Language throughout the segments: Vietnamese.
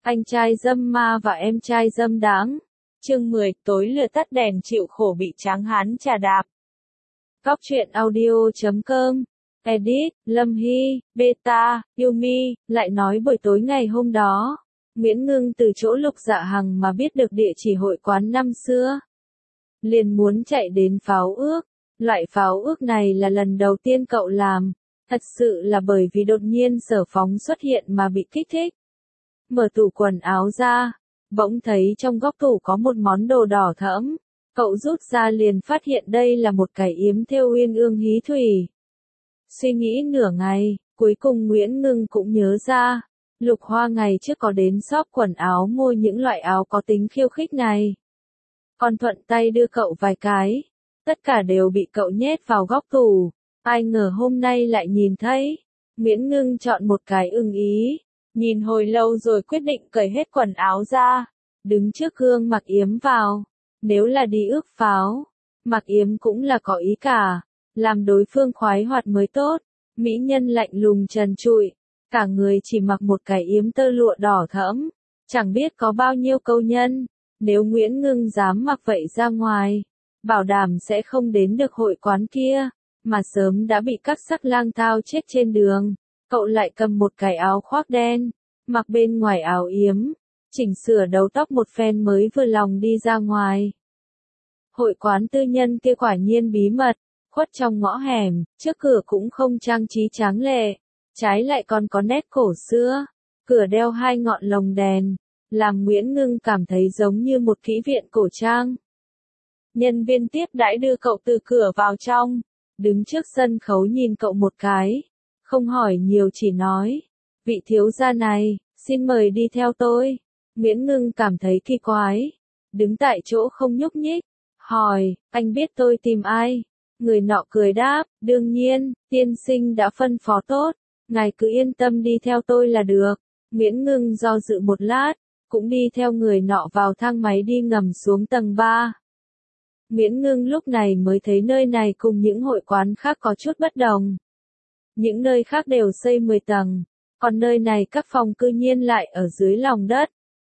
Anh trai dâm ma và em trai dâm đáng. Chương 10, tối lửa tắt đèn chịu khổ bị tráng hán chà đạp. Góc truyện audio.com. Edit, Lâm Hy, Beta, Yumi, lại nói buổi tối ngày hôm đó, Nguyễn Ngưng từ chỗ Lục Dạ Hằng mà biết được địa chỉ hội quán năm xưa. Liền muốn chạy đến pháo ước. Loại pháo ước này là lần đầu tiên cậu làm, thật sự là bởi vì đột nhiên Sở Phóng xuất hiện mà bị kích thích. Mở tủ quần áo ra, bỗng thấy trong góc tủ có một món đồ đỏ thẫm, cậu rút ra liền phát hiện đây là một cái yếm thêu uyên ương hí thủy. Suy nghĩ nửa ngày, cuối cùng Nguyễn Ngưng cũng nhớ ra, Lục Hoa ngày trước có đến shop quần áo mua những loại áo có tính khiêu khích này. Còn thuận tay đưa cậu vài cái, tất cả đều bị cậu nhét vào góc tủ, ai ngờ hôm nay lại nhìn thấy. Nguyễn Ngưng chọn một cái ưng ý, nhìn hồi lâu rồi quyết định cởi hết quần áo ra, đứng trước gương mặc yếm vào. Nếu là đi ước pháo, mặc yếm cũng là có ý cả, làm đối phương khoái hoạt mới tốt. Mỹ nhân lạnh lùng trần trụi, cả người chỉ mặc một cái yếm tơ lụa đỏ thẫm, chẳng biết có bao nhiêu câu nhân. Nếu Nguyễn Ngưng dám mặc vậy ra ngoài, bảo đảm sẽ không đến được hội quán kia, mà sớm đã bị các sắc lang thao chết trên đường. Cậu lại cầm một cái áo khoác đen, mặc bên ngoài áo yếm, chỉnh sửa đầu tóc một phen mới vừa lòng đi ra ngoài. Hội quán tư nhân kia quả nhiên bí mật, khuất trong ngõ hẻm, trước cửa cũng không trang trí tráng lệ, trái lại còn có nét cổ xưa, cửa đeo hai ngọn lồng đèn, làm Nguyễn Ngưng cảm thấy giống như một kỹ viện cổ trang. Nhân viên tiếp đãi đưa cậu từ cửa vào trong, đứng trước sân khấu nhìn cậu một cái, không hỏi nhiều chỉ nói, vị thiếu gia này, xin mời đi theo tôi. Nguyễn Ngưng cảm thấy kỳ quái, đứng tại chỗ không nhúc nhích, hỏi, anh biết tôi tìm ai? Người nọ cười đáp, đương nhiên, tiên sinh đã phân phó tốt, ngài cứ yên tâm đi theo tôi là được. Nguyễn Ngưng do dự một lát, cũng đi theo người nọ vào thang máy đi ngầm xuống tầng 3. Nguyễn Ngưng lúc này mới thấy nơi này cùng những hội quán khác có chút bất đồng. Những nơi khác đều xây 10 tầng, còn nơi này các phòng cư nhiên lại ở dưới lòng đất.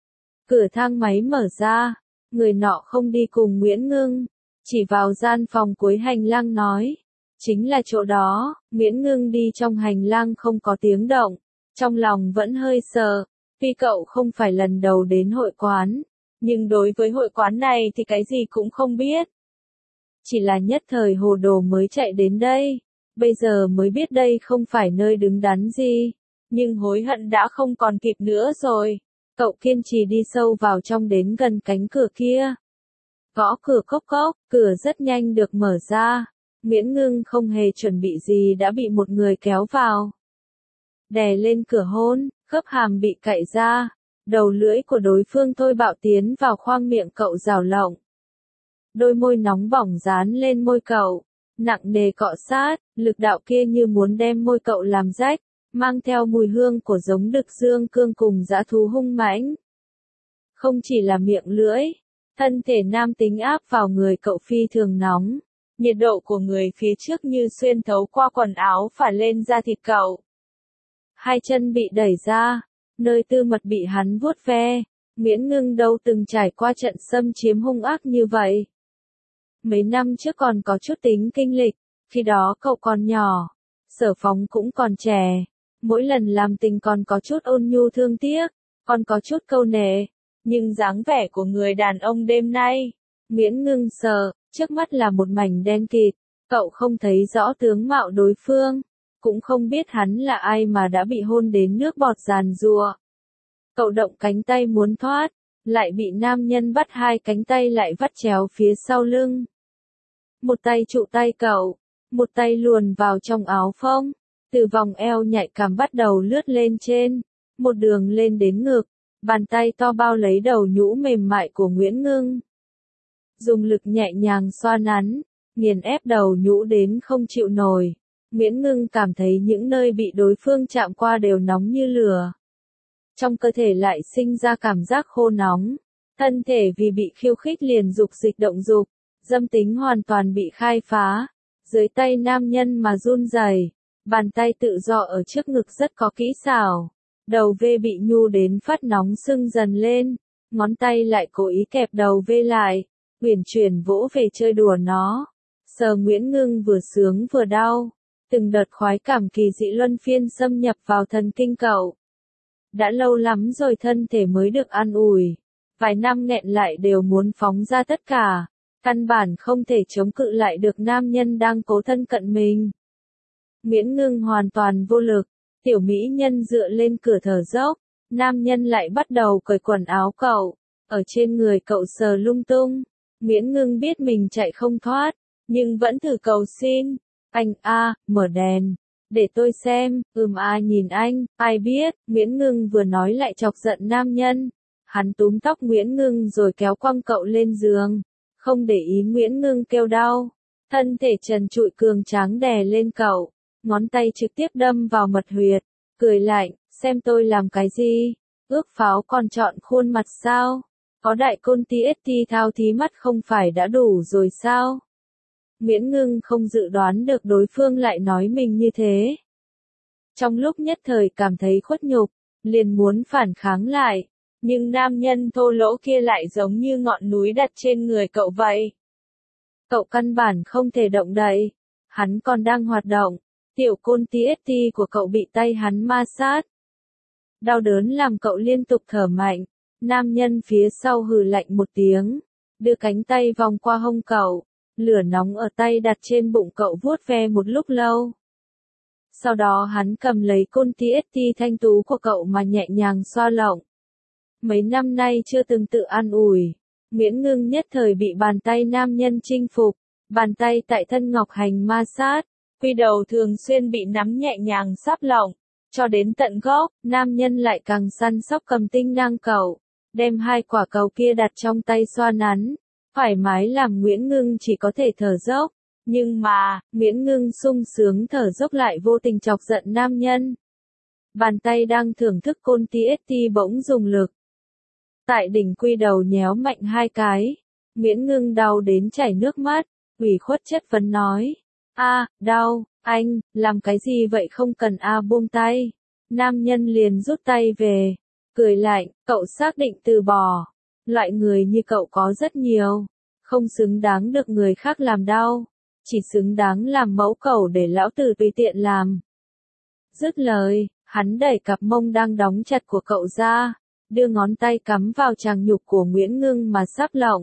Cửa thang máy mở ra, người nọ không đi cùng Nguyễn Ngưng, chỉ vào gian phòng cuối hành lang nói, chính là chỗ đó. Nguyễn Ngưng đi trong hành lang không có tiếng động, trong lòng vẫn hơi sợ, tuy cậu không phải lần đầu đến hội quán, nhưng đối với hội quán này thì cái gì cũng không biết. Chỉ là nhất thời hồ đồ mới chạy đến đây, bây giờ mới biết đây không phải nơi đứng đắn gì, nhưng hối hận đã không còn kịp nữa rồi. Cậu kiên trì đi sâu vào trong đến gần cánh cửa kia. Gõ cửa cốc cốc, cửa rất nhanh được mở ra. Nguyễn Ngưng không hề chuẩn bị gì đã bị một người kéo vào. Đè lên cửa hôn, khớp hàm bị cạy ra. Đầu lưỡi của đối phương thôi bạo tiến vào khoang miệng cậu rào lộng. Đôi môi nóng bỏng dán lên môi cậu, nặng nề cọ sát, lực đạo kia như muốn đem môi cậu làm rách, mang theo mùi hương của giống đực dương cương cùng dã thú hung mãnh. Không chỉ là miệng lưỡi, thân thể nam tính áp vào người cậu phi thường nóng, nhiệt độ của người phía trước như xuyên thấu qua quần áo phả lên da thịt cậu. Hai chân bị đẩy ra, nơi tư mật bị hắn vuốt ve. Nguyễn Ngưng đâu từng trải qua trận xâm chiếm hung ác như vậy. Mấy năm trước còn có chút tính kinh lịch, khi đó cậu còn nhỏ, Sở Phóng cũng còn trẻ, mỗi lần làm tình còn có chút ôn nhu thương tiếc, còn có chút câu nệ, nhưng dáng vẻ của người đàn ông đêm nay, Nguyễn Ngưng sợ, trước mắt là một mảnh đen kịt, cậu không thấy rõ tướng mạo đối phương, cũng không biết hắn là ai mà đã bị hôn đến nước bọt giàn giụa. Cậu động cánh tay muốn thoát, lại bị nam nhân bắt hai cánh tay lại vắt chéo phía sau lưng. Một tay trụ tay cậu, một tay luồn vào trong áo phông, từ vòng eo nhạy cảm bắt đầu lướt lên trên, một đường lên đến ngực, bàn tay to bao lấy đầu nhũ mềm mại của Nguyễn Ngưng. Dùng lực nhẹ nhàng xoa nắn, nghiền ép đầu nhũ đến không chịu nổi. Nguyễn Ngưng cảm thấy những nơi bị đối phương chạm qua đều nóng như lửa. Trong cơ thể lại sinh ra cảm giác khô nóng, thân thể vì bị khiêu khích liền dục dịch động dục, dâm tính hoàn toàn bị khai phá, dưới tay nam nhân mà run rẩy, bàn tay tự do ở trước ngực rất có kỹ xảo, Đầu V bị nhu đến phát nóng sưng dần lên, ngón tay lại cố ý kẹp đầu V lại, uyển chuyển vỗ về chơi đùa nó. Sờ Nguyễn Ngưng vừa sướng vừa đau, từng đợt khoái cảm kỳ dị luân phiên xâm nhập vào thần kinh cậu. Đã lâu lắm rồi thân thể mới được an ủi, vài năm nghẹn lại đều muốn phóng ra tất cả, căn bản không thể chống cự lại được nam nhân đang cố thân cận mình. Nguyễn Ngưng hoàn toàn vô lực, tiểu mỹ nhân dựa lên cửa thở dốc, nam nhân lại bắt đầu cởi quần áo cậu, ở trên người cậu sờ lung tung. Nguyễn Ngưng biết mình chạy không thoát, nhưng vẫn thử cầu xin, anh a, mở đèn, để tôi xem, nhìn anh, ai biết, Nguyễn Ngưng vừa nói lại chọc giận nam nhân. Hắn túm tóc Nguyễn Ngưng rồi kéo quăng cậu lên giường, không để ý Nguyễn Ngưng kêu đau, thân thể trần trụi cường tráng đè lên cậu, ngón tay trực tiếp đâm vào mật huyệt, cười lạnh, xem tôi làm cái gì, ước pháo còn chọn khuôn mặt sao, có đại côn TST thao thí mắt không phải đã đủ rồi sao? Nguyễn Ngưng không dự đoán được đối phương lại nói mình như thế. Trong lúc nhất thời cảm thấy khuất nhục, liền muốn phản kháng lại, nhưng nam nhân thô lỗ kia lại giống như ngọn núi đặt trên người cậu vậy. Cậu căn bản không thể động đậy, hắn còn đang hoạt động, tiểu côn TST của cậu bị tay hắn ma sát. Đau đớn làm cậu liên tục thở mạnh, nam nhân phía sau hừ lạnh một tiếng, đưa cánh tay vòng qua hông cậu, lửa nóng ở tay đặt trên bụng cậu vuốt ve một lúc lâu. Sau đó hắn cầm lấy côn TST thanh tú của cậu mà nhẹ nhàng xoa lộng. Mấy năm nay chưa từng tự an ủi, Nguyễn Ngưng nhất thời bị bàn tay nam nhân chinh phục, bàn tay tại thân ngọc hành ma sát, quy đầu thường xuyên bị nắm nhẹ nhàng sáp lỏng, cho đến tận gốc, nam nhân lại càng săn sóc cầm tinh năng cậu, đem hai quả cầu kia đặt trong tay xoa nắn, thoải mái làm Nguyễn Ngưng chỉ có thể thở dốc, nhưng mà, Nguyễn Ngưng sung sướng thở dốc lại vô tình chọc giận nam nhân. Bàn tay đang thưởng thức côn TST bỗng dùng lực. Tại đỉnh quy đầu nhéo mạnh hai cái, Nguyễn Ngưng đau đến chảy nước mắt, ủy khuất chất vấn nói. Đau, anh, làm cái gì vậy không cần buông tay. Nam nhân liền rút tay về, cười lạnh, cậu xác định từ bỏ. Loại người như cậu có rất nhiều, không xứng đáng được người khác làm đau, chỉ xứng đáng làm mẫu cẩu để lão tử tùy tiện làm. Dứt lời, hắn đẩy cặp mông đang đóng chặt của cậu ra, đưa ngón tay cắm vào tràng nhục của Nguyễn Ngưng mà sáp lộng.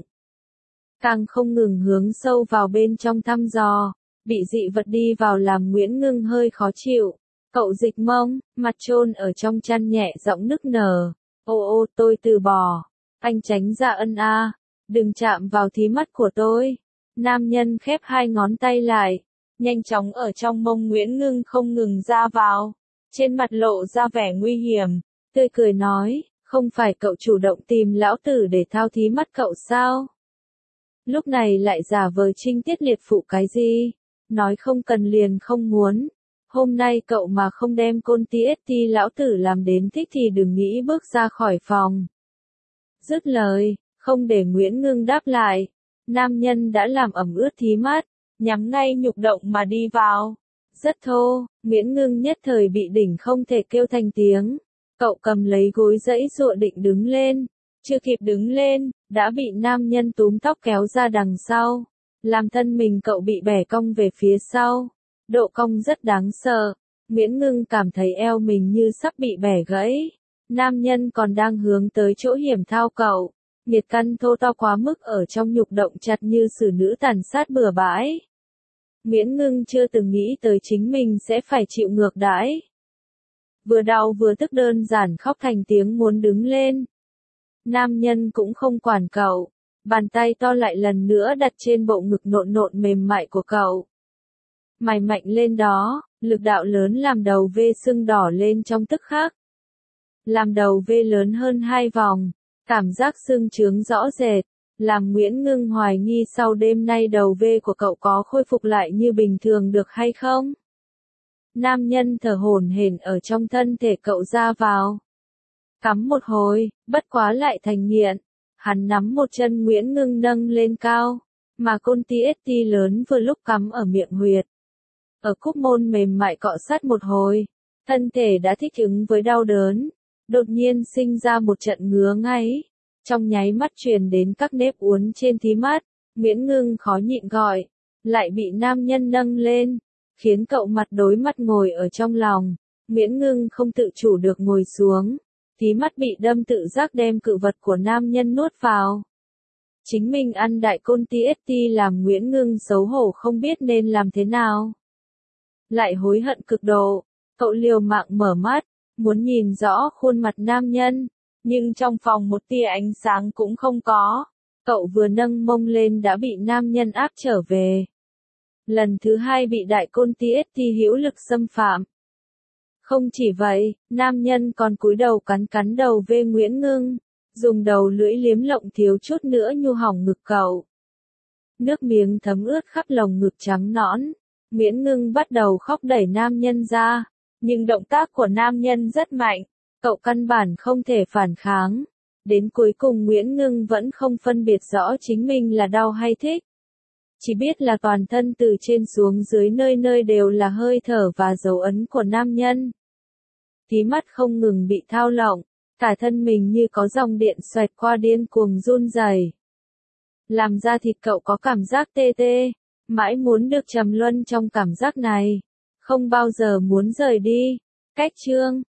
Càng không ngừng hướng sâu vào bên trong thăm dò, bị dị vật đi vào làm Nguyễn Ngưng hơi khó chịu. Cậu dịch mông, mặt chôn ở trong chăn nhẹ giọng nức nở. Tôi từ bỏ. Anh tránh ra đừng chạm vào thí mắt của tôi. Nam nhân khép hai ngón tay lại, nhanh chóng ở trong mông Nguyễn Ngưng không ngừng ra vào. Trên mặt lộ ra vẻ nguy hiểm, tươi cười nói, không phải cậu chủ động tìm lão tử để thao thí mắt cậu sao? Lúc này lại giả vờ trinh tiết liệt phụ cái gì? Nói không cần liền không muốn. Hôm nay cậu mà không đem côn TST lão tử làm đến thích thì đừng nghĩ bước ra khỏi phòng. Dứt lời, không để Nguyễn Ngưng đáp lại, nam nhân đã làm ẩm ướt thí mắt, nhắm ngay nhục động mà đi vào. Rất thô, Nguyễn Ngưng nhất thời bị đỉnh không thể kêu thành tiếng. Cậu cầm lấy gối dãy dụa định đứng lên, chưa kịp đứng lên, đã bị nam nhân túm tóc kéo ra đằng sau, làm thân mình cậu bị bẻ cong về phía sau. Độ cong rất đáng sợ, Nguyễn Ngưng cảm thấy eo mình như sắp bị bẻ gãy. Nam nhân còn đang hướng tới chỗ hiểm thao cậu, nhiệt căn thô to quá mức ở trong nhục động chặt như xử nữ tàn sát bừa bãi. Nguyễn Ngưng chưa từng nghĩ tới chính mình sẽ phải chịu ngược đãi. Vừa đau vừa tức đơn giản khóc thành tiếng muốn đứng lên. Nam nhân cũng không quản cậu, bàn tay to lại lần nữa đặt trên bộ ngực nộn nộn mềm mại của cậu. Mày mạnh lên đó, lực đạo lớn làm đầu V sưng đỏ lên trong tức khắc. Làm đầu V lớn hơn 2 vòng, cảm giác sưng trướng rõ rệt, làm Nguyễn Ngưng hoài nghi sau đêm nay đầu V của cậu có khôi phục lại như bình thường được hay không. Nam nhân thở hổn hển ở trong thân thể cậu ra vào. Cắm một hồi, bất quá lại thành nghiện. Hắn nắm một chân Nguyễn Ngưng nâng lên cao, mà côn TST lớn vừa lúc cắm ở miệng huyệt. Ở cúc môn mềm mại cọ sát một hồi, Thân thể đã thích ứng với đau đớn, đột nhiên sinh ra một trận ngứa ngáy, trong nháy mắt truyền đến các nếp uốn trên thí mắt, Nguyễn Ngưng khó nhịn gọi, lại bị nam nhân nâng lên, khiến cậu mặt đối mắt ngồi ở trong lòng, Nguyễn Ngưng không tự chủ được ngồi xuống, thí mắt bị đâm tự giác đem cự vật của nam nhân nuốt vào. Chính mình ăn đại côn TST làm Nguyễn Ngưng xấu hổ không biết nên làm thế nào. Lại hối hận cực độ, cậu liều mạng mở mắt, muốn nhìn rõ khuôn mặt nam nhân, nhưng trong phòng một tia ánh sáng cũng không có. Cậu vừa nâng mông lên đã bị nam nhân áp trở về. Lần thứ hai bị đại côn TST hữu lực xâm phạm. Không chỉ vậy, nam nhân còn cúi đầu cắn cắn đầu về Nguyễn Ngưng, dùng đầu lưỡi liếm lộng thiếu chút nữa nhu hỏng ngực cậu. Nước miếng thấm ướt khắp lồng ngực trắng nõn, Nguyễn Ngưng bắt đầu khóc đẩy nam nhân ra, nhưng động tác của nam nhân rất mạnh, cậu căn bản không thể phản kháng. Đến cuối cùng Nguyễn Ngưng vẫn không phân biệt rõ chính mình là đau hay thích. Chỉ biết là toàn thân từ trên xuống dưới nơi nơi đều là hơi thở và dấu ấn của nam nhân. Tí mắt không ngừng bị thao lộng, cả thân mình như có dòng điện xoẹt qua điên cuồng run rẩy. Làm ra thịt cậu có cảm giác tê tê, mãi muốn được trầm luân trong cảm giác này, không bao giờ muốn rời đi. Cách chương